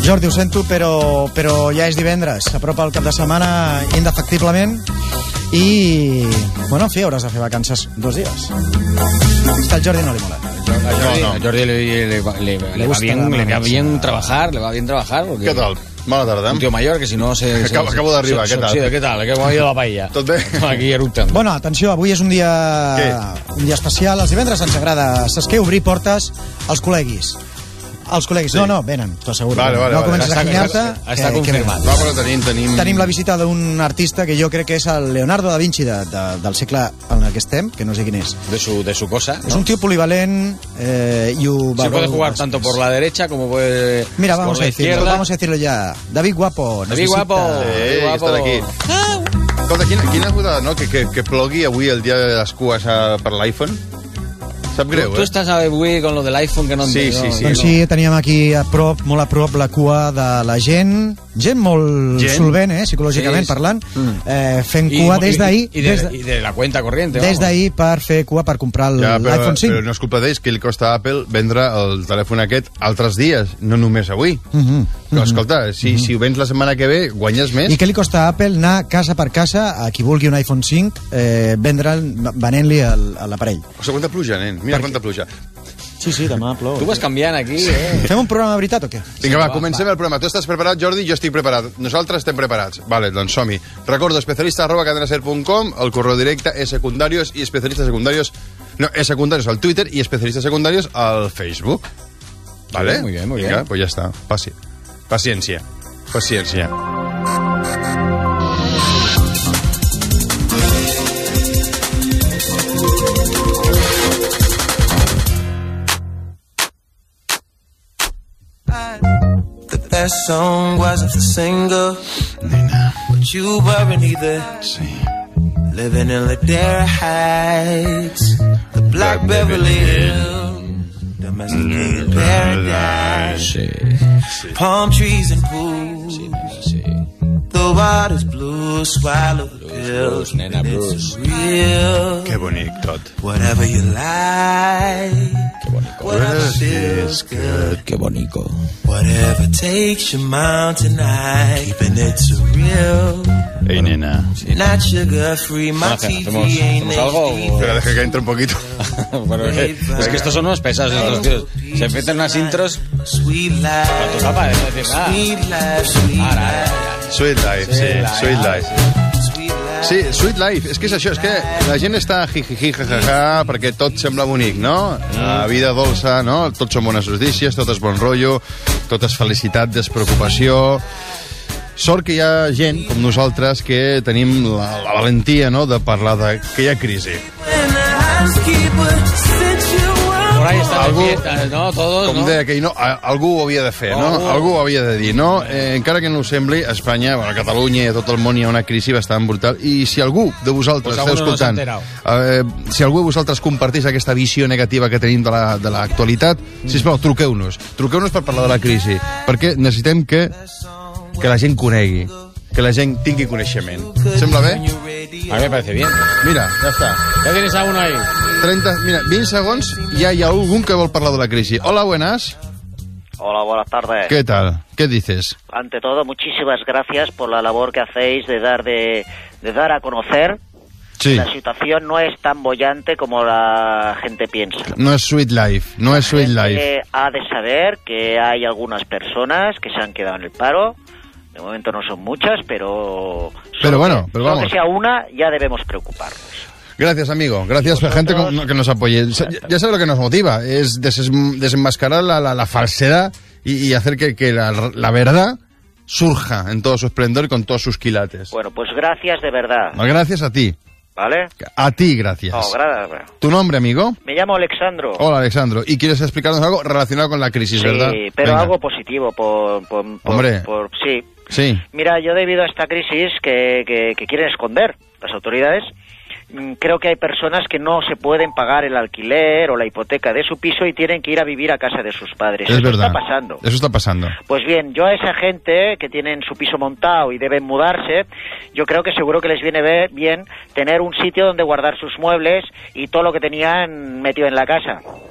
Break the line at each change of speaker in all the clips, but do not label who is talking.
Jordi, ho sento, però ja és divendres. S'apropa el cap de setmana indefectiblement i, bueno, en fi, hauràs de fer vacances 2 dies. Està el Jordi, no li mola.
A Jordi le va bien trabajar, porque...
¿Qué tal? Mala tarda.
Un tío mayor que si no se...
Acabo d'arribar, què tal?
Sí, què tal? Que m'ha ido la paella.
Tot bé?
Aquí eructant.
Bueno, atenció, avui és un dia especial. Els divendres ens agrada, saps què? Obrir portes als col·leguis. Els col·leguis, sí. No, venen, t'ho asseguro. No comences a ginyar-te.
Està confirmat.
Va, però tenim
la visita d'un artista que jo crec que és el Leonardo da Vinci del segle en el que estem, que no sé quin és.
De su cosa.
Es un tío polivalent y
se puede jugar tanto por la derecha como puede
vamos a decirlo ya. David Guapo.
David Guapo.
Està aquí. Escolta, quina putada, no? Que plogui avui el dia de les cues per l'iPhone. Sap greu,
Tu estàs avui con lo del iPhone que no
Sí.
Doncs sí, teníem aquí molt a prop la cua de la gent molt solvent, psicològicament parlant, fent cua des d'ahir.
I de la cuenta corriente.
Des d'ahir per fer cua per comprar l'iPhone 5.
Però no és culpa d'ells, que li costa a Apple vendre el telèfon aquest altres dies, no només avui. Però escolta, si ho vens la setmana que ve, guanyes més.
I què li costa a Apple anar casa per casa a qui vulgui un iPhone 5 venent-li l'aparell?
O sigui, quanta pluja, nen? Mira quanta pluja.
Sí, demà plou.
Tu vas canviant aquí,
Fem un programa de veritat o què?
Vinga, va, comencem el programa. Tu estàs preparat, Jordi? Jo estic preparat. Nosaltres estem preparats. Vale, doncs som-hi. Recordo, especialista@cadenaser.com, el correu directe, secundarios i especialistas secundarios... No, secundarios al Twitter i especialistas secundarios al Facebook. Vale?
Muy bien.
Vinga, pues ja està. Paciència.
The best song wasn't the singer, but you weren't either. Living in Ladera Heights, the Black Beverly Hills, domesticated paradise, palm trees and pools. The water's blue, swallow the pills,
nena,
it's real.
Que bonic tot.
Whatever you like, whatever feels good.
Qué bonito.
Whatever takes your mind tonight, keeping it surreal.
Ei, nena.
Not sugar free, my TV ain't
algo?
Espera, deja que entre un poquito.
Bueno, es que estos son unos pesados estos tíos. Se meten unas intros
Sweet life,
a tu capa, no decir nada.
sweet life, sweet life.
Sweet Life, sí, Sweet Life. Sí, Sweet Life, és que és això, és que la gent està jijiji, jajaja, perquè tot sembla bonic, no? La vida dolça, no? Tot són bones notícies, tot és bon rotllo, tot és felicitat, despreocupació. Sort que hi ha gent com nosaltres que tenim la valentia, no?, de parlar de que hi ha crisi.
Por ahí están en fiestas, ¿no? Todos,
com deia aquell, no? Algú ho havia de fer, no? Algú ho havia de dir, no? Encara que no ho sembli, a Espanya, a Catalunya i a tot el món hi ha una crisi bastant brutal. I si algú de vosaltres esteu escoltant, si algú de vosaltres compartís aquesta visió negativa que tenim de l'actualitat, sisplau, truqueu-nos. Truqueu-nos per parlar de la crisi, perquè necessitem que la gent conegui, que la gent tingui coneixement. Sembla bé?
A mí me parece bien.
Mira, ja està.
Ya tienes a uno ahí.
20 segons, ya hay algún que vol parlar de la crisis. Hola, buenas.
Hola, buenas tardes.
¿Qué tal? ¿Qué dices?
Ante todo, muchísimas gracias por la labor que hacéis de dar a conocer.
Sí.
La situación no es tan bollante como la gente piensa.
No es Sweet Life, no es Sweet Life.
Ha de saber que hay algunas personas que se han quedado en el paro. De momento no son muchas, pero
bueno, pero vamos.
Solo que sea una, ya debemos preocuparnos.
Gracias, amigo. Gracias a la gente que nos apoye. Ya sabes lo que nos motiva. Es desenmascarar la falsedad y hacer que la verdad surja en todo su esplendor y con todos sus quilates.
Bueno, pues gracias de verdad.
Gracias a ti.
¿Vale?
A ti, gracias.
Gracias.
¿Tu nombre, amigo?
Me llamo Alexandro.
Hola, Alexandro. ¿Y quieres explicarnos algo relacionado con la crisis, verdad?
Sí, pero
venga.
algo positivo.
Hombre.
Sí. Mira, yo debido a esta crisis que quieren esconder las autoridades, creo que hay personas que no se pueden pagar el alquiler o la hipoteca de su piso y tienen que ir a vivir a casa de sus padres.
Es verdad.
Está pasando.
Eso está pasando.
Pues bien, yo a esa gente que tienen su piso montado y deben mudarse, yo creo que seguro que les viene bien tener un sitio donde guardar sus muebles y todo lo que tenían metido en la casa.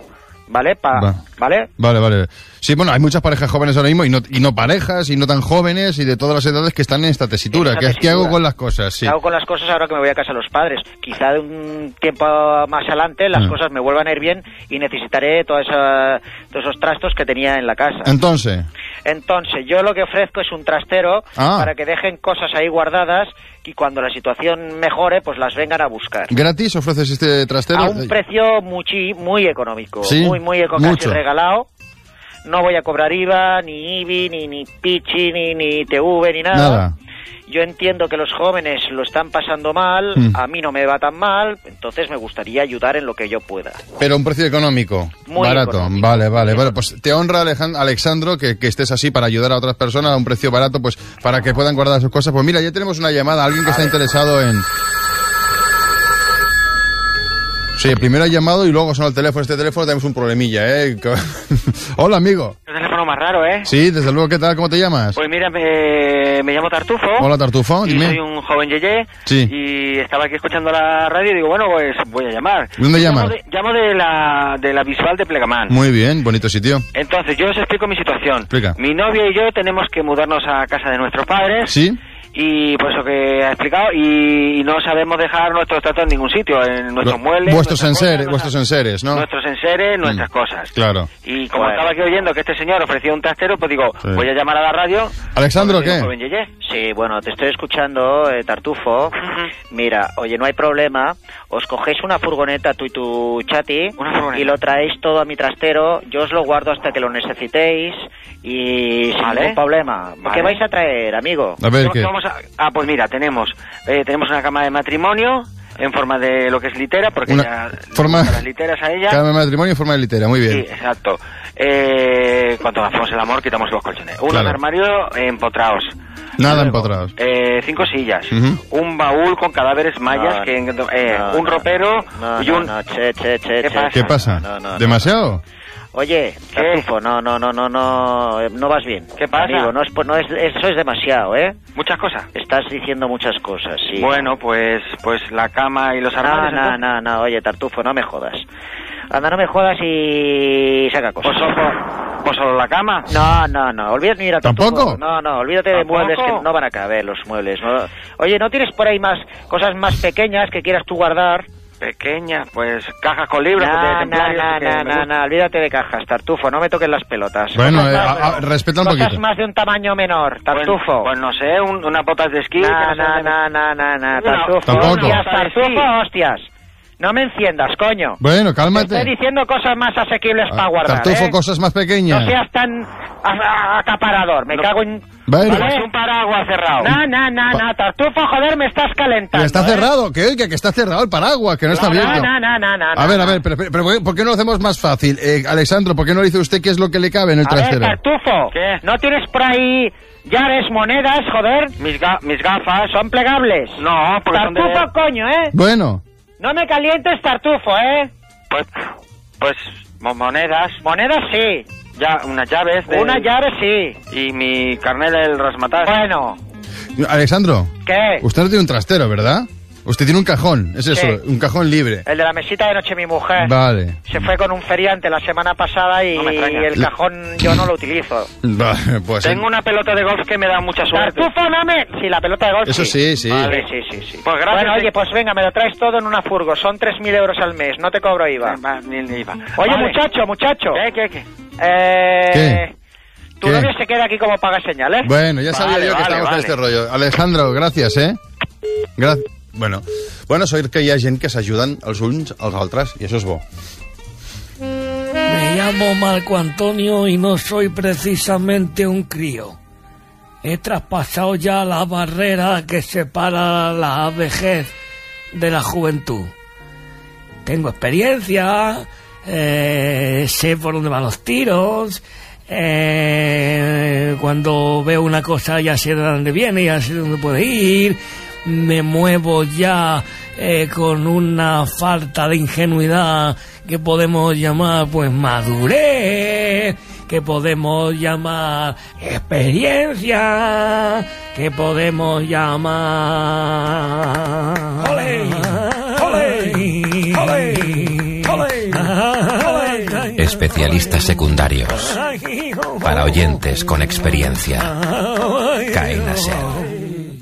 ¿vale? ¿Vale?
Vale. Sí, bueno, hay muchas parejas jóvenes ahora mismo y no parejas, y no tan jóvenes, y de todas las edades que están en esta tesitura. ¿Qué hago con las cosas? Sí.
¿Qué hago con las cosas ahora que me voy a casa de los padres? Quizá de un tiempo más adelante las cosas me vuelvan a ir bien y necesitaré todos esos trastos que tenía en la casa.
Entonces,
yo lo que ofrezco es un trastero para que dejen cosas ahí guardadas y cuando la situación mejore, pues las vengan a buscar.
¿Gratis ofreces este trastero?
A un precio muy económico.
¿Sí?
Muy económico, casi regalado. No voy a cobrar IVA, ni IBI, ni Pichi, ni TV, ni nada. Yo entiendo que los jóvenes lo están pasando mal, a mí no me va tan mal, entonces me gustaría ayudar en lo que yo pueda.
Pero un precio económico,
muy
barato.
Económico.
Vale, pues te honra, Alexandro, que estés así para ayudar a otras personas a un precio barato, pues para que puedan guardar sus cosas. Pues mira, ya tenemos una llamada, alguien que está interesado en... Sí, primero ha llamado y luego sonó el teléfono. Este teléfono tenemos un problemilla, Hola, amigo.
Un teléfono más raro, ¿eh?
Sí, desde luego. ¿Qué tal? ¿Cómo te llamas?
Pues mira, me llamo Tartufo.
Hola, Tartufo,
y
dime.
Soy un joven yeye.
Sí.
Y estaba aquí escuchando la radio y digo, bueno, pues voy a llamar.
¿Dónde llamas?
Llamo de la visual de Plegamán.
Muy bien, bonito sitio.
Entonces, yo os explico mi situación.
Explica.
Mi novia y yo tenemos que mudarnos a casa de nuestros padres.
¿Sí?
Y por eso que ha explicado, y no sabemos dejar nuestros tratos en ningún sitio, en nuestros muebles.
Vuestros enseres, ¿no?
Nuestros enseres, nuestras cosas.
Claro.
Y como estaba aquí oyendo que este señor ofrecía un trastero, pues digo, voy a llamar a la radio.
Alexandro, ¿qué?
Sí, bueno, te estoy escuchando, Tartufo. Mira, oye, no hay problema. Os cogéis una furgoneta, tú y tu chati, y lo traéis todo a mi trastero. Yo os lo guardo hasta que lo necesitéis y sin ningún problema. ¿Qué vais a traer, amigo?
A ver, ¿qué?
Pues mira, tenemos una cama de matrimonio en forma de lo que es litera, porque ya las literas a ella.
Cama de matrimonio en forma de litera, muy bien.
Sí, exacto. Cuando hacemos el amor, quitamos los colchones. Un armario empotrados.
Nada empotrados.
5 sillas. Un baúl con cadáveres mayas, un ropero y un...
¿Qué pasa? ¿Demasiado?
Oye, Tartufo, no vas bien.
¿Qué pasa?
Amigo, eso es demasiado, ¿eh?
Muchas cosas.
Estás diciendo muchas cosas, sí.
Bueno, pues la cama y los armarios...
No, oye, Tartufo, no me jodas. Anda, no me jodas y saca cosas.
¿Pues solo la cama?
No, olvídate, mira, Tartufo.
¿Tampoco?
No, olvídate de muebles que no van a caber los muebles, ¿no? Oye, ¿no tienes por ahí cosas más pequeñas que quieras tú guardar?
Pequeñas, pues cajas con libros.
No, olvídate de cajas, Tartufo, no me toques las pelotas.
Bueno, respeta un poquito.
Cosas más de un tamaño menor, Tartufo.
Pues no sé, unas botas de esquí.
Tartufo.
Tampoco.
Tartufo, hostias. No me enciendas, coño.
Bueno, cálmate.
Te estoy diciendo cosas más asequibles para guardar,
Tartufo, cosas más pequeñas.
No seas tan acaparador, me cago en...
Bueno.
¿Vale? Es un paraguas cerrado.
No, Tartufo, joder, me estás calentando.
Está cerrado, que está cerrado el paraguas, que no está abierto.
No.
A ver, pero ¿por qué no lo hacemos más fácil? Alexandro, ¿por qué no dice usted qué es lo que le cabe en el trastero?
A ver, Tartufo,
¿qué?
¿No tienes por ahí llaves, monedas, joder?
Mis gafas.
¿Son plegables?
No, porque
Tartufo,
son de...
coño, ¿eh?
Bueno.
No me calientes, Tartufo, ¿eh?
Pues monedas.
Monedas sí.
Ya, unas llaves.
Una llave sí.
Y mi carnet del rasmatar.
Bueno.
Alexandro.
¿Qué?
Usted no tiene un trastero, ¿verdad? Usted tiene un cajón, es eso, un cajón libre.
El de la mesita de noche mi mujer.
Vale.
Se fue con un feriante la semana pasada y el cajón yo no lo utilizo.
Vale, pues...
Tengo una pelota de golf que me da mucha suerte.
Tartufo, no me... Sí, la pelota de golf.
Eso sí.
Vale, sí.
Pues gracias.
Bueno, oye, pues venga, me lo traes todo en una furgo. Son 3.000 euros al mes, no te cobro IVA.
Ni IVA.
Oye,
vale.
muchacho.
¿Qué?
¿Qué?
Tu novio se queda aquí como paga señal, ¿eh?
Bueno, ya sabía yo que estábamos con este rollo. Alejandro, gràcies, Gracias. Bueno, soy que hi ha gent que s'ajuden els uns als altres, i això és bo.
Me llamo Marco Antonio y no soy precisamente un crío. He traspasado ya la barrera que separa la vejez de la juventud. Tengo experiencia, sé por dónde van los tiros, cuando veo una cosa ya sé de dónde viene, ya sé dónde puede ir, me muevo ya con una falta de ingenuidad que podemos llamar pues madurez, que podemos llamar experiencia, que podemos llamar... ¡Ole! ¡Ole! ¡Ole! ¡Ole!
Especialistas secundarios. Para oyentes con experiencia. Cadena SER.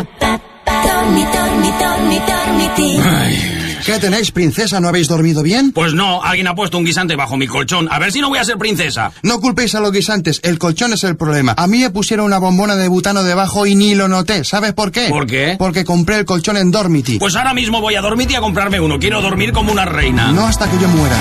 ¿Qué tenéis, princesa? ¿No habéis dormido bien?
Pues no, alguien ha puesto un guisante bajo mi colchón. A ver si no voy a ser princesa.
No culpéis a los guisantes, el colchón es el problema. A mí me pusieron una bombona de butano debajo y ni lo noté. ¿Sabes por qué?
¿Por qué?
Porque compré el colchón en Dormity.
Pues ahora mismo voy a Dormity a comprarme uno. Quiero dormir como una reina.
No hasta que yo muera.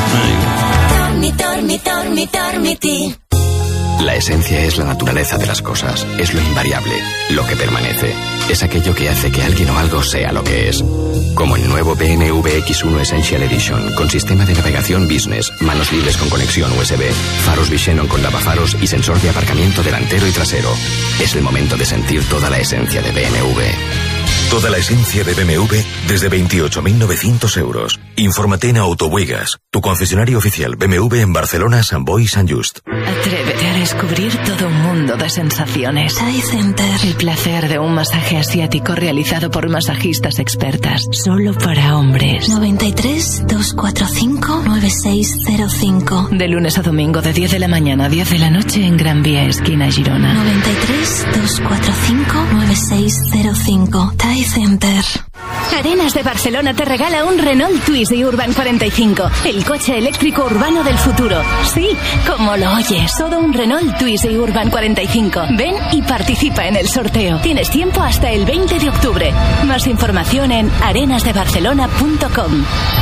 Dormity. La esencia es la naturaleza de las cosas, es lo invariable, lo que permanece. Es aquello que hace que alguien o algo sea lo que es. Como el nuevo BMW X1 Essential Edition, con sistema de navegación business, manos libres con conexión USB, faros Visenon con lavafaros y sensor de aparcamiento delantero y trasero. Es el momento de sentir toda la esencia de BMW.
Toda la esencia de BMW desde 28.900 euros. Infórmate en Autobuigas, tu concesionario oficial BMW en Barcelona, Sant Boi y Sant Just.
Atrévete a descubrir todo un mundo de sensaciones.
Thai Center.
El placer de un masaje asiático realizado por masajistas expertas. Solo para hombres.
93 245 9605.
De lunes a domingo de 10 de la mañana a 10 de la noche en Gran Vía, esquina Girona.
93 245 9605. Thai Center.
Arenas de Barcelona te regala un Renault Twizy Urban 45, el coche eléctrico urbano del futuro. Sí, como lo oyes, todo un Renault Twizy Urban 45. Ven y participa en el sorteo. Tienes tiempo hasta el 20 de octubre. Más información en arenasdebarcelona.com.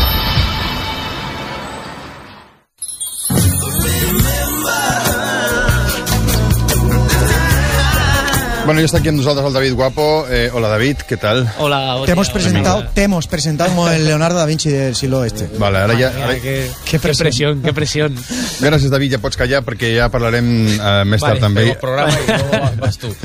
Bueno, ya está aquí con nosotros el David Guapo. Hola, David, ¿qué tal?
Hola. Te hemos presentado como el Leonardo da Vinci del siglo oeste.
Vale, ara ja...
Qué presión.
Gràcies, David, ja pots callar perquè ja parlarem més tard també.
Vale, programa i no vas tu.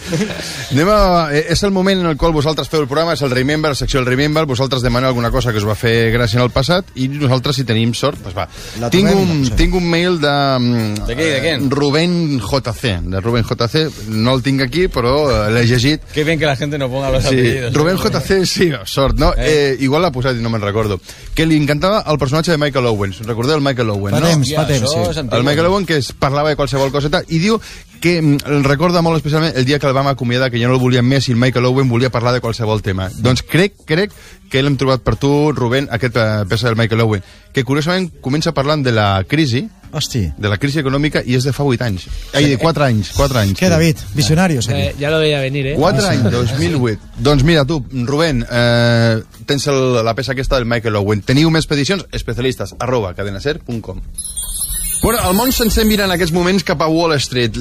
És el moment en el qual vosaltres feu el programa, és el Remember, la secció del Remember, vosaltres demaneu alguna cosa que us va fer gràcia en el passat i nosaltres, si tenim sort, doncs va. Tinc un mail de...
De què?
Rubén JC. De Rubén JC, no el tinc aquí, però l'he llegit.
Qué bien que la gente no ponga los apellidos.
Rubén JC, sí, sort, no? Igual l'ha posat i no me'n recordo. Que li encantava el personatge de Michael Owen. Us recordeu el Michael Owen, no?
Fa temps, sí.
El Michael Owen, que parlava de qualsevol coseta, i diu que el recorda molt especialment el dia que el vam acomiadar, que ja no el volíem més, i el Michael Owen volia parlar de qualsevol tema. Doncs crec que l'hem trobat per tu, Rubén, aquest peça del Michael Owen, que curiosament comença parlant de la crisi, de la crisi econòmica, i és de fa 8 anys. Ai, de 4 anys.
Què, David? Visionarios.
Ja lo veia venir,
4 anys, 2008. Doncs mira, tu, Rubén, tens la peça aquesta del Michael Owen. Teniu més peticions? Especialistes, @cadenaser.com. Bueno, el món sencer mira en aquests moments cap a Wall Street.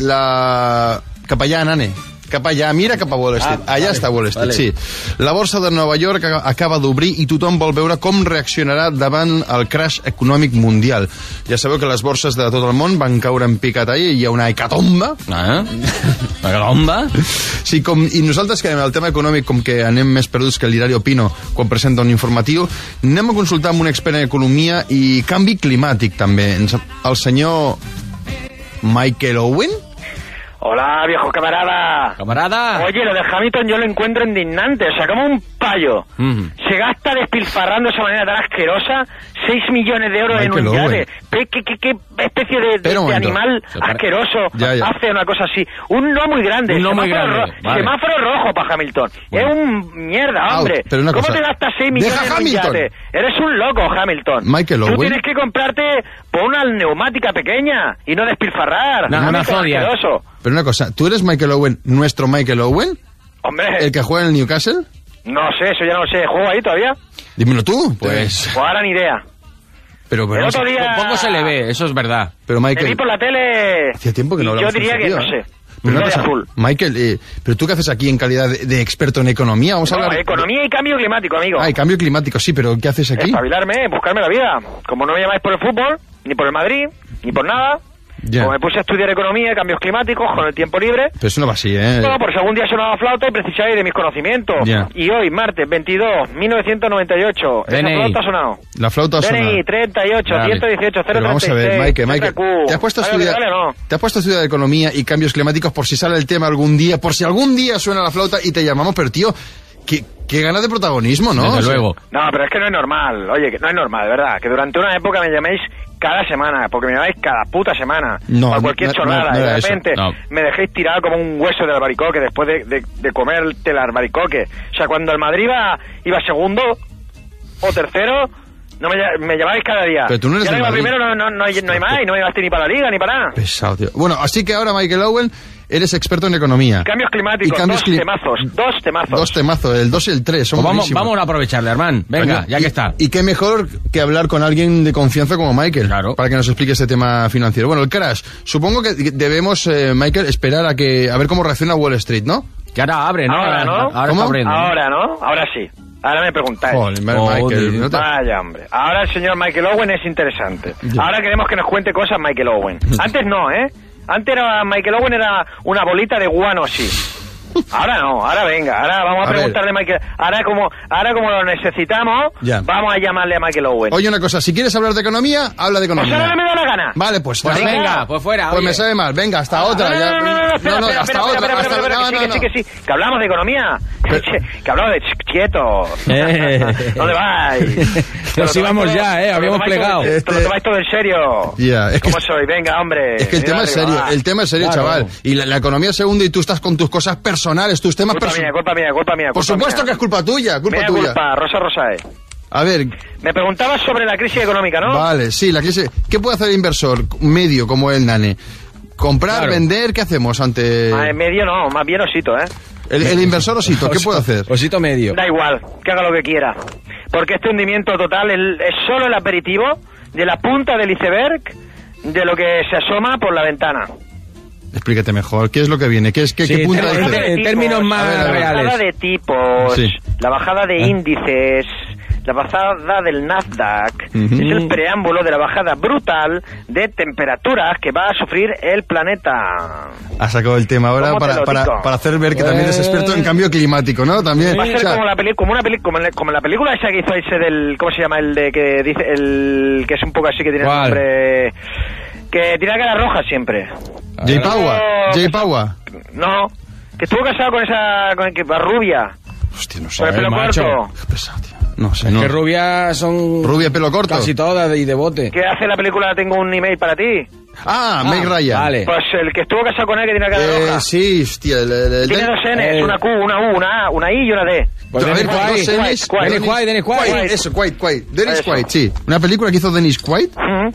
Cap allà, nane. Cap allà, mira cap a Wall Street. Allà està Wall Street, vale. Sí. La borsa de Nova York acaba d'obrir i tothom vol veure com reaccionarà davant el crash econòmic mundial. Ja sabeu que les borses de tot el món van caure en picat ahir, hi ha una hecatomba.
Hecatomba?
Sí, i nosaltres que en el tema econòmic, com que anem més perduts que l'Hilario Pino quan presenta un informatiu, anem a consultar amb un expert en economia i canvi climàtic també. El senyor Michael Owen?
Hola, viejo camarada. Oye, lo de Hamilton yo lo encuentro indignante. O sea, como un payo se gasta despilfarrando de esa manera tan asquerosa 6 millones de euros en un yate. ¿Qué especie de animal asqueroso hace una cosa así? Un no muy grande. Semáforo rojo para Hamilton. Bueno. Es un mierda, hombre. ¿Cómo te gastas 6 millones en un yate? Eres un loco, Hamilton.
Michael Owen.
Tú tienes que comprarte por una neumática pequeña y no despilfarrar. Asqueroso.
Pero una cosa, ¿tú eres Michael Owen, nuestro Michael Owen?
Hombre.
¿El que juega en el Newcastle?
No sé, eso ya no lo sé. ¿Juego ahí todavía?
Dímelo tú, pues.
Pues ahora ni idea.
Pero
el otro día...
Poco se le ve, eso es verdad.
Pero Michael...
Me vi por la tele...
Hacía tiempo que no hablamos.
Yo diría que, no sé...
Pero una cosa, Michael, ¿pero tú qué haces aquí en calidad de experto en economía? Vamos a hablar...
economía y cambio climático, amigo.
Ah, y cambio climático, sí, pero ¿qué haces aquí?
Espabilarme, buscarme la vida. Como no me llamáis por el fútbol, ni por el Madrid, ni por nada... Como me puse a estudiar economía y cambios climáticos con el tiempo libre...
Pero eso no va así, ¿eh?
No, por si algún día sonaba la flauta y precisáis de mis conocimientos. Y hoy, martes 22, 1998, esa flauta ha sonado.
La flauta ha sonado.
DNI 38, 118, 036.
Pero vamos a ver, Michael, ¿te has puesto a estudiar economía y cambios climáticos por si sale el tema algún día, por si algún día suena la flauta y te llamamos? Pero, tío... Qué ganas de protagonismo, ¿no?
Desde luego.
No, pero es que no es normal. Oye, que no es normal, de verdad. Que durante una época me llaméis cada semana, porque me llamáis cada puta semana,
no,
para cualquier chorrada, y de repente
no.
me dejéis tirado como un hueso del albaricoque después de comerte el albaricoque. O sea, cuando el Madrid iba segundo o tercero, no me llamáis cada día.
Pero tú no eres
ya
del Madrid.
Primero no hay más, y no me llevaste ni para la Liga ni para nada.
Pesado, tío. Bueno, así que ahora, Michael Owen, eres experto en economía.
Cambios climáticos, dos temazos.
Dos temazos, el 2 y el 3.
Pues vamos a aprovecharle, Armand. Venga, ya que está.
Y qué mejor que hablar con alguien de confianza como Michael,
claro,
para que nos explique este tema financiero. Bueno, el crash. Supongo que debemos, Michael, esperar a ver cómo reacciona Wall Street, ¿no?
Que ahora abre, ¿no?
Ahora no.
Ahora está abriendo.
Ahora no. Ahora sí. Ahora me preguntáis.
Michael, ¿no te...
Vaya, hombre. Ahora el señor Michael Owen es interesante. Ahora queremos que nos cuente cosas Michael Owen. Antes no, ¿eh? Antes Michael Owen era una bolita de guano, sí. Ahora no, ahora venga, ahora vamos a preguntarle a Michael. Ahora como lo necesitamos, vamos a llamarle a Michael Owen.
Oye, una cosa, si quieres hablar de economía, habla de economía.
Pues ahora me da la gana.
Vale, pues
venga, pues fuera.
Pues me sabe mal, venga, hasta otra.
No, hasta otra. Que sí, que hablamos de economía. Que hablamos de quieto. ¿Dónde vais?
Nos íbamos ya, habíamos plegado.
Te lo tomáis todo en serio. ¿Cómo soy? Venga, hombre.
Es que el tema es serio, chaval. Y la economía se hunde y tú estás con tus cosas personales, tus temas personales.
Culpa mía.
Por supuesto que es culpa tuya, culpa tuya.
Rosa Rosae.
A ver.
Me preguntabas sobre la crisis económica, ¿no?
Vale, sí, la crisis. ¿Qué puede hacer el inversor medio como el Nane? ¿Comprar, vender? ¿Qué hacemos ante...?
Medio no, más bien osito, ¿eh?
El inversor osito, ¿qué puede hacer?
Osito medio.
Da igual, que haga lo que quiera. Porque este hundimiento total es solo el aperitivo de la punta del iceberg de lo que se asoma por la ventana.
Explícate mejor, ¿qué es lo que viene? ¿Qué punta de iceberg?
En términos más reales.
La bajada de tipos, la bajada de índices, la bajada del Nasdaq, es el preámbulo de la bajada brutal de temperaturas que va a sufrir el planeta.
Ha sacado el tema ahora para hacer ver que también es experto en cambio climático, ¿no? También.
Va a ser como la película esa que hizo ese del, ¿cómo se llama? El de que dice, el que es un poco así, que tiene el nombre, que tiene la cara roja siempre.
Jay Paua.
No, que estuvo casado con esa rubia.
Hostia, no sé.
Con el pelo corto.
Qué pesado, tío. No sé,
que rubias son...
Rubia, pelo corto.
Casi todas y de bote.
¿Qué hace la película? Tengo un email para ti.
Meg Ryan.
Vale.
Pues el que estuvo casado con él, que tiene la cara roja.
Sí, hostia.
Tiene dos N's, una Q, una U, una A, una I y una D.
Pues Dennis Quaid.
Eso, Quaid. Dennis Quaid, sí. Una película que hizo Dennis Quaid.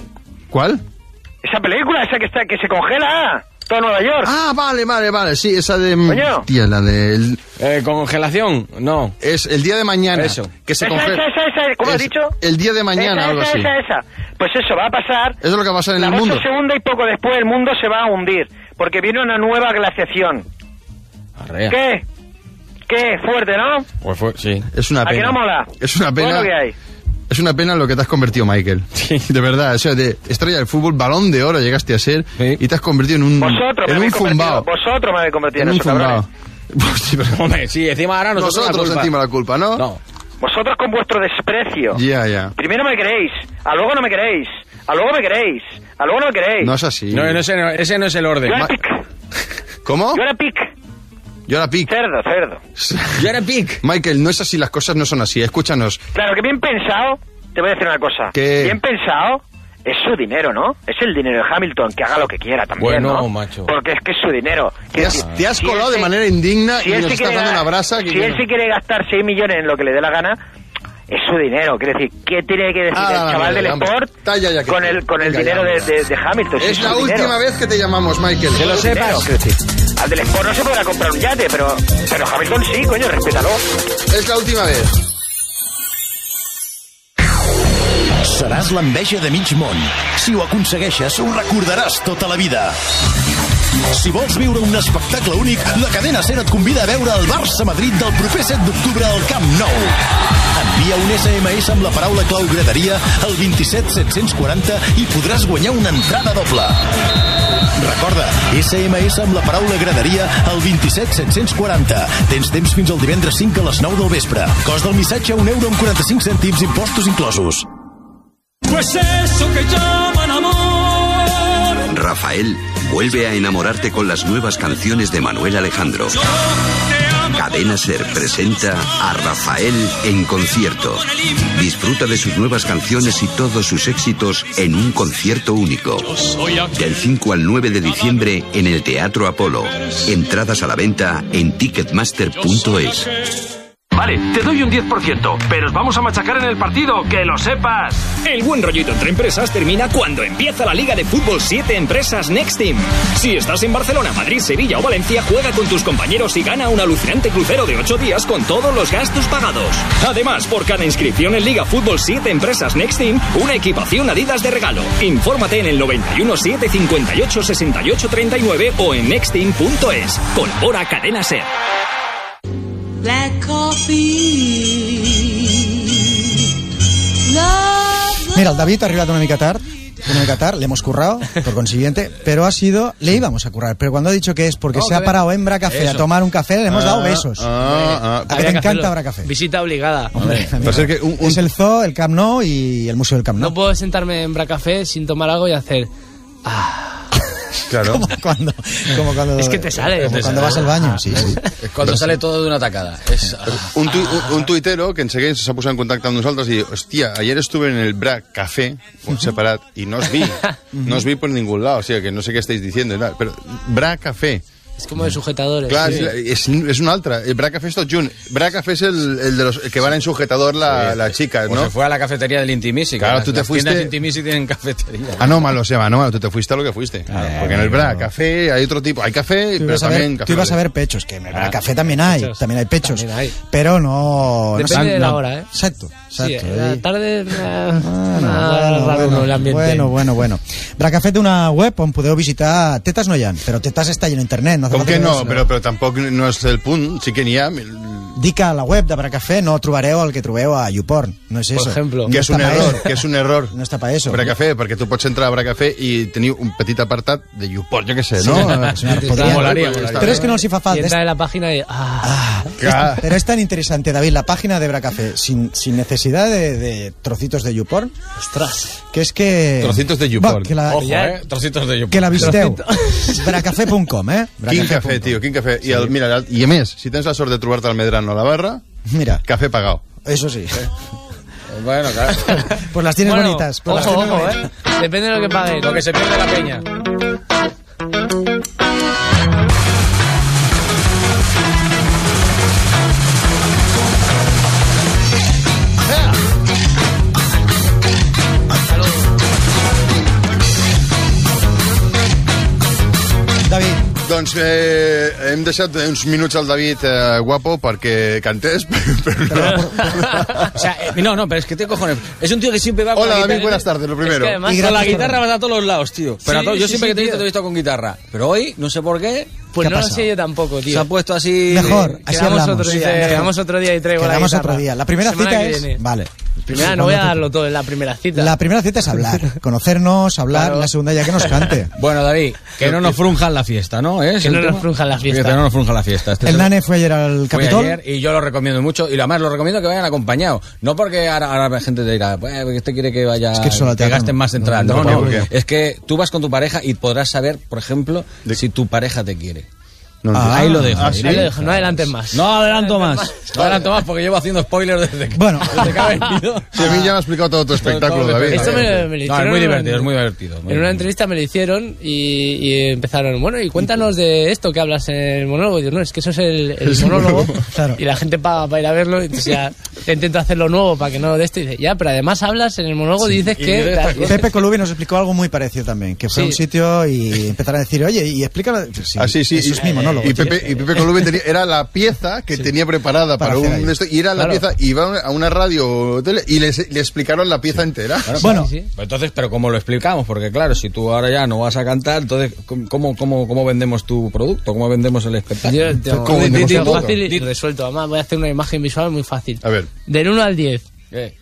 ¿Cuál?
Esa película, esa que se congela. Todo Nueva York.
Ah, vale. Sí, esa de...
Coño.
Tía, la de...
¿Congelación? No.
Es el día de mañana.
Eso.
Que se congela.
Esa, ¿cómo has dicho?
El día de mañana, algo así.
Esa. Pues eso va a pasar.
Eso es lo que va a pasar en el mundo.
La segunda y poco después el mundo se va a hundir. Porque viene una nueva glaciación.
Arrea.
¿Qué? Fuerte, ¿no?
Pues sí.
Es una pena.
¿A que no mola?
Es una pena.
Todo lo que hay.
Es una pena lo que te has convertido, Michael. Sí. De verdad, o sea, de estrella del fútbol, Balón de Oro llegaste a ser y te has convertido en un zumbao.
Vosotros me habéis convertido en
un
eso,
zumbao.
Hombre, sí, encima ahora
nosotros encima la culpa, ¿no?
No.
Vosotros con vuestro desprecio.
Ya.
Primero me queréis, a luego no me queréis, a luego me queréis, a luego no me queréis.
No es así.
No, ese no es el orden.
¿Cómo?
Yo era pic. Cerdo.
Yo era pic.
Michael, no es así, las cosas no son así, escúchanos.
Claro, que bien pensado, te voy a decir una cosa.
¿Qué?
Bien pensado, es su dinero, ¿no? Es el dinero de Hamilton, que haga lo que quiera también,
bueno,
¿no?
Macho.
Porque es que es su dinero.
Te has colado de manera indigna y nos estás dando una brasa.
Si él sí quiere gastar 6 millones en lo que le dé la gana, es su dinero. Quiere decir, ¿qué tiene que decir el chaval del Sport con el dinero de Hamilton?
Es la última vez que te llamamos, Michael.
Que lo sepas.
Al del Sport no se podrá comprar un yate, pero Hamilton sí, coño, respétalo.
Es la última vez.
Seràs l'enveja de mig món. Si ho aconsegueixes, ho recordaràs tota la vida. Si vols viure un espectacle únic, la cadena SER et convida a veure el Barça-Madrid del proper 7 d'octubre al Camp Nou. Envia un SMS amb la paraula clau graderia al 27 740 i podràs guanyar una entrada doble. Recorda, SMS amb la paraula graderia al 27 740. Tens temps fins al divendres 5 a les 9 del vespre. Cost del missatge €1,45, impostos inclosos.
Pues eso que llaman amor.
Rafael vuelve a enamorarte con las nuevas canciones de Manuel Alejandro.
Yo te amo.
Cadena Ser presenta a Rafael en concierto. Disfruta de sus nuevas canciones y todos sus éxitos en un concierto único. Del 5 al 9 de diciembre en el Teatro Apolo. Entradas a la venta en ticketmaster.es.
Vale, te doy un 10%, pero os vamos a machacar en el partido, que lo sepas.
El buen rollito entre empresas termina cuando empieza la Liga de Fútbol 7 Empresas Next Team. Si estás en Barcelona, Madrid, Sevilla o Valencia, juega con tus compañeros y gana un alucinante crucero de 8 días con todos los gastos pagados. Además, por cada inscripción en Liga Fútbol 7 Empresas Next Team, una equipación Adidas de regalo. Infórmate en el 91 7 58 68 39 o en nextteam.es. Colabora Cadena Ser.
Black coffee. Mira, el David ha arribat una mica tard, le hemos currado, por consiguiente, pero ha sido, le íbamos a currar, pero cuando ha dicho que es porque se ha parado en Bracafé a tomar un café, le hemos dado besos. A que te encanta Bracafé.
Visita obligada.
Hombre, es el Zoo, el Camp Nou y el Museo del Camp Nou.
No puedo sentarme en Bracafé sin tomar algo y hacer...
Claro.
Como cuando
es que te sale.
Como cuando vas al baño, sí.
Cuando sale todo de una tacada.
Un tuitero que enseguida s'ha posat en contacte amb nosaltres i diu, hòstia, ayer estuve en el Brac Café, un separat, y no os vi por ningún lado, o sea, que no sé qué estáis diciendo, pero Brac Café.
Es como de sujetadores.
Clar, sí. és un altre. El Brac Café és tot junt. Brac Café es el de los que van en sujetador la chica, ¿no?
Pues se fue a la cafetería del Intimisi.
Claro, tú te fuiste...
Las Intimisi tienen cafetería.
Anómalo, Seba, anómalo. Tú te fuiste a lo que fuiste. Porque en el Brac Café hay otro tipo. Hay café, pero también café.
Tú ibas a ver pechos, que en el Brac Café también hay pechos. Pero no...
Depende de la hora, ¿eh?
Exacto.
Sí, la tarde...
Bueno. Brac Café té una web on podeu visitar... Tetes no hi ha, però tetes està lleno internet.
Com que no? Però tampoc no és el punt. Sí que n'hi ha...
Dic que a la web de Bracafé no trobareu el que trobeu a YouPorn. No és eso.
Por ejemplo.
Que és un error. Que és un error.
No està pa eso.
Bracafé, perquè tu pots entrar a Bracafé i tenir un petit apartat de YouPorn, jo què sé, ¿no?
Molaría.
Pero es que no els hi fa falta.
Y entra en la página y...
Pero es tan interesante, David, la página de Bracafé, sin necesidad de trocitos de YouPorn.
Ostras.
Que es que...
Trocitos de YouPorn.
Ojo, trocitos de YouPorn.
Que la visiteu. Bracafé.com,
Quin cafè, tio, quin cafè. I a més, si tens la sort de trobar-te al Medrano a la barra,
mira,
café pagado.
Eso sí.
Bueno, claro.
Pues las tienes bonitas. Pues
ojo, depende de lo que pague.
Lo que se pierde la peña.
David.
Doncs hem deixat uns minuts al David guapo perquè cantés, pero no.
O sea, no, pero es que te cojones. Es un tío que siempre va con
Hola,
la
David,
guitarra.
buenas tardes, lo primero.
Es que además, con la guitarra vas a todos los lados, tío. Pero
Sí,
yo siempre que te he
tío.
visto con guitarra. Pero hoy, no sé por qué...
Pues no lo sé yo tampoco, tío.
Se ha puesto así...
Mejor, así hablamos.
Quedamos otro día y traigo la
Quedamos
guitarra.
otro día. La primera cita es... Vale.
Primera, no voy a darlo todo en la primera cita.
La primera cita es hablar, conocernos, hablar.
Claro.
La segunda ya que nos cante.
Bueno, David, que no nos frunjan la fiesta, ¿no?
Que no nos frunjan la fiesta.
Que no nos frunjan la fiesta.
El Nane fue ayer al Capitol.
Fue ayer y yo lo recomiendo mucho. Y además lo recomiendo que vayan acompañados. No porque ahora la gente te dirá, pues, este quiere que vaya,
es que, solo
que gasten más entradas. No.
¿Por qué?
Es que tú vas con tu pareja y podrás saber, por ejemplo, si tu pareja te quiere.
Ahí lo dejo.
Ahí lo dejo, no adelantes más.
No adelanto más. No adelanto más porque llevo haciendo spoilers desde que ha venido.
Sí, a mí ya me ha explicado todo tu espectáculo, David.
Esto me lo hicieron.
Es muy divertido, es muy divertido.
En una entrevista me lo hicieron y empezaron, bueno, y cuéntanos de esto que hablas en el monólogo. Y digo, no, es que eso es el monólogo.
Claro.
Y la gente paga para ir a verlo. Y entonces ya intento hacerlo nuevo para que no de esto. Y dice, ya, pero además hablas en el monólogo y dices que...
Pepe Colubi nos explicó algo muy parecido también. Que fue a un sitio y empezaron a decir, oye, y explícalo. Sí,
sí.
Eso es mi monólogo.
Y Pepe Colubi era la pieza que tenía preparada para un de esto, y era la pieza, iba a una radio tele y le explicaron la pieza entera.
Bueno,
entonces, pero ¿cómo lo explicamos? Porque claro, si tú ahora ya no vas a cantar, entonces ¿cómo vendemos tu producto? ¿Cómo vendemos el espectáculo?
Yo tengo fácil y resuelto. Además voy a hacer una imagen visual muy fácil.
A ver.
Del 1 al 10.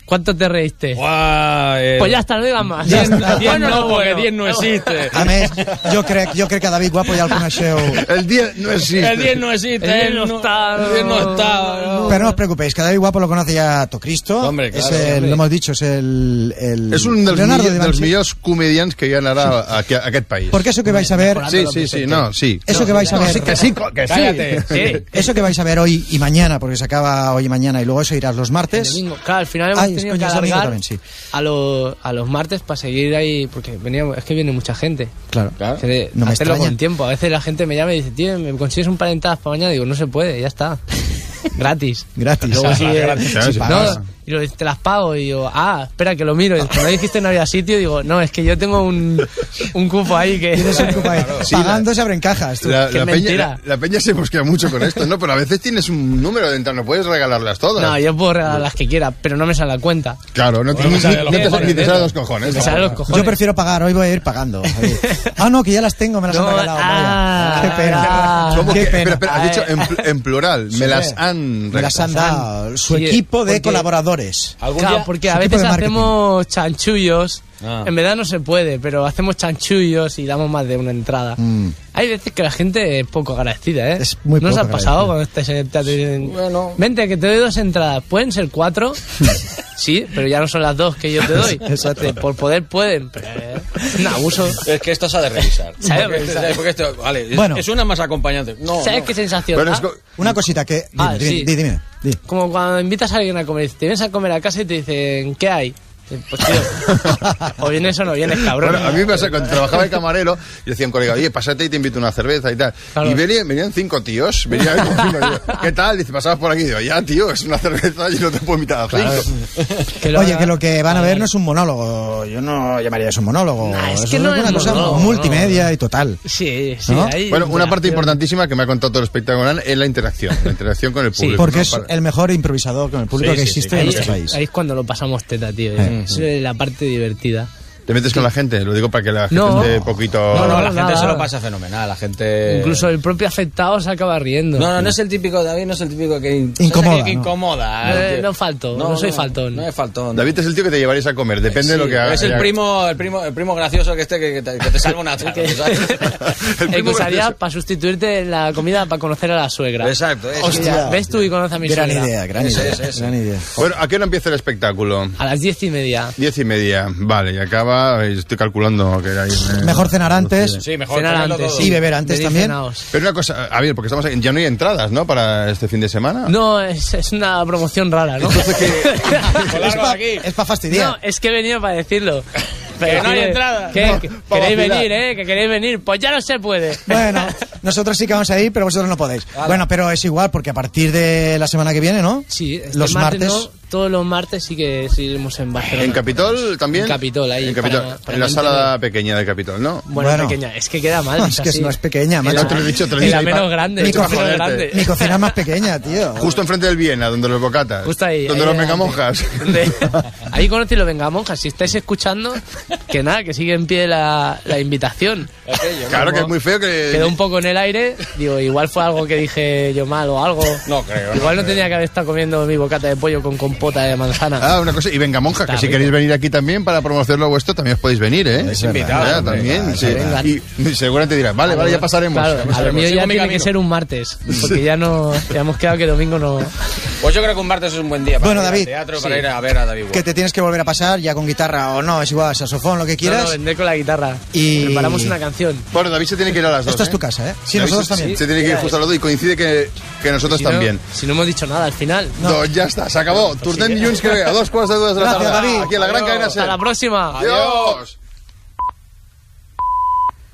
¿Cuánto te reíste? Pues ya está, no digas más.
10 no, porque 10 no existe.
A més, jo crec que David Guapo ja el coneixeu.
El 10 no existe.
El 10 no existe.
El 10 no está.
El 10 no está. No.
Pero no os preocupéis, que a David Guapo lo conoce ya Tocristo.
Hombre, claro.
Lo hemos dicho, es el
és un dels millors comedians que hi ha ara a aquest país.
Porque eso que vais a ver...
Sí.
Eso que vais a ver...
Que sí.
Eso que vais a ver hoy y mañana, porque se acaba hoy y mañana, y luego eso irás los martes.
Claro, al final hemos tenido que alargar también, sí. a los martes para seguir ahí, porque es que viene mucha gente.
Claro.
No me hacerlo con tiempo. A veces la gente me llama y dice, tío, ¿me consigues un par de entradas para mañana? Digo, no se puede, ya está. Gratis.
Luego
y luego te las pago y digo, espera que lo miro. Y cuando dijiste no había sitio, digo, no, es que yo tengo un cupo ahí que...
Tienes un cupo ahí. Sí, pagando se abren cajas.
La peña se mosquea mucho con esto, ¿no? Pero a veces tienes un número de entradas, no puedes regalarlas todas.
No, yo puedo regalar las que quiera, pero no me sale la cuenta.
Claro, no te sale los cojones.
Yo prefiero pagar, hoy voy a ir pagando. No, que ya las tengo, me las han regalado. Qué pena.
¿Cómo que? Espera, has dicho en plural, me las han
dado. Su equipo de colaboradores.
Claro, porque a veces hacemos chanchullos. En verdad no se puede, pero hacemos chanchullos y damos más de una entrada. Hay veces que la gente es poco agradecida, ¿eh?
Es muy
¿No os
poco
ha pasado cuando estáis en el teatro y dicen, vente, que te doy 2 entradas? ¿Pueden ser 4? Sí, pero ya no son las 2 que yo te doy.
Exacto.
Por poder pueden, pero es un abuso.
Es que esto se ha de revisar. Porque esto,
bueno,
es una más acompañante.
¿Sabes qué sensación?
Una cosita que... Dime.
Como cuando invitas a alguien a comer, te vienes a comer a casa y te dicen, ¿qué hay? Pues tío, o vienes o no vienes, cabrón.
Bueno, a mí me pasa, cuando trabajaba de camarero, yo decía a un colega, oye, pásate y te invito una cerveza y tal. Claro. Y venían 5 tíos, ¿qué tal? Dice, pasabas por aquí, digo, ya, tío, es una cerveza y no te puedo invitar a 5.
Claro. Oye, que lo que van a ver no es un monólogo, yo no llamaría eso un monólogo.
Es que no es una cosa
multimedia y total.
Sí,
¿no?
Bueno, una parte importantísima que me ha contado todo el espectáculo es la interacción con el público.
Porque es el mejor improvisador con el público que existe en nuestro país.
Ahí es cuando lo pasamos teta, tío. Es la parte divertida.
¿Te metes con la gente? Lo digo para que la gente esté poquito...
No, la gente se lo pasa fenomenal. La gente...
Incluso el propio afectado se acaba riendo.
No es el típico, David, no es el típico que incomoda.
No falto, no soy faltón.
No es faltón.
David es el tío que te llevarías a comer, depende de lo que hagas.
Es el primo gracioso que te salva una tarde, ¿sabes?
El que usaría para sustituirte la comida para conocer a la suegra.
Exacto.
Hostia, ves tú y conoces a mi suegra.
Gran idea.
Bueno, ¿a qué hora empieza el espectáculo?
A las 10:30.
10:30, vale, y acaba... Estoy calculando que era...
Mejor cenar antes.
Sí, mejor
cenar antes. Y beber antes también.
Pero una cosa, a ver, porque ya no hay entradas, ¿no? Para este fin de semana.
No, es una promoción rara, ¿no?
Entonces,
es para fastidiar.
No, es que he venido para decirlo.
Pero no hay entrada.
¿Queréis venir, que queréis venir? Pues ya no se puede.
Bueno, nosotros sí que vamos a ir, pero vosotros no podéis. Vale. Bueno, pero es igual, porque a partir de la semana que viene, ¿no?
Sí,
los martes.
No, todos los martes sí que seguiremos en Barcelona.
¿En Capitol también?
En Capitol, ahí.
En Capitol. En la sala pequeña de Capitol, ¿no?
Bueno, pequeña. Es que queda mal.
Es que no es pequeña, macho.
Te lo he dicho.
La menos grande.
Mi cocina es más pequeña, tío.
Justo enfrente del Viena, donde los bocatas.
Justo ahí.
Donde los vengamonjas.
Ahí conocéis los vengamonjas. Si estáis escuchando, que nada, que sigue en pie la invitación.
Claro que es muy feo que...
Quedó un poco en el aire. Digo, igual fue algo que dije yo mal o algo.
No creo.
Igual no tenía que haber estado comiendo mi bocata de pollo con compota de manzana.
Una cosa. Y venga, monja, que si queréis venir aquí también para promocionar lo vuestro, también os podéis venir, ¿eh?
Es invitado.
También. Y seguramente dirás, vale, ya pasaremos.
Claro, a lo mío ya tiene que ser un martes. Porque ya hemos quedado que domingo no...
Pues yo creo que un martes es un buen día para ir
David,
al teatro, para ir a ver a David.
Que te tienes que volver a pasar ya con guitarra o no, es igual, saxofón, lo que quieras.
No, vendré con la guitarra. Y preparamos una canción.
Bueno, David se tiene que ir a las 2.
Esta es tu casa, ¿eh? Sí, nosotros también.
Se tiene que ir justo a las 2 y coincide que nosotros también.
Si no hemos dicho nada al final.
No, ya está, se acabó. Turden dilluns que ve a 2:15 de la tarde.
Gracias, David.
Aquí en la Gran Cadena SER.
Hasta la próxima.
Adiós.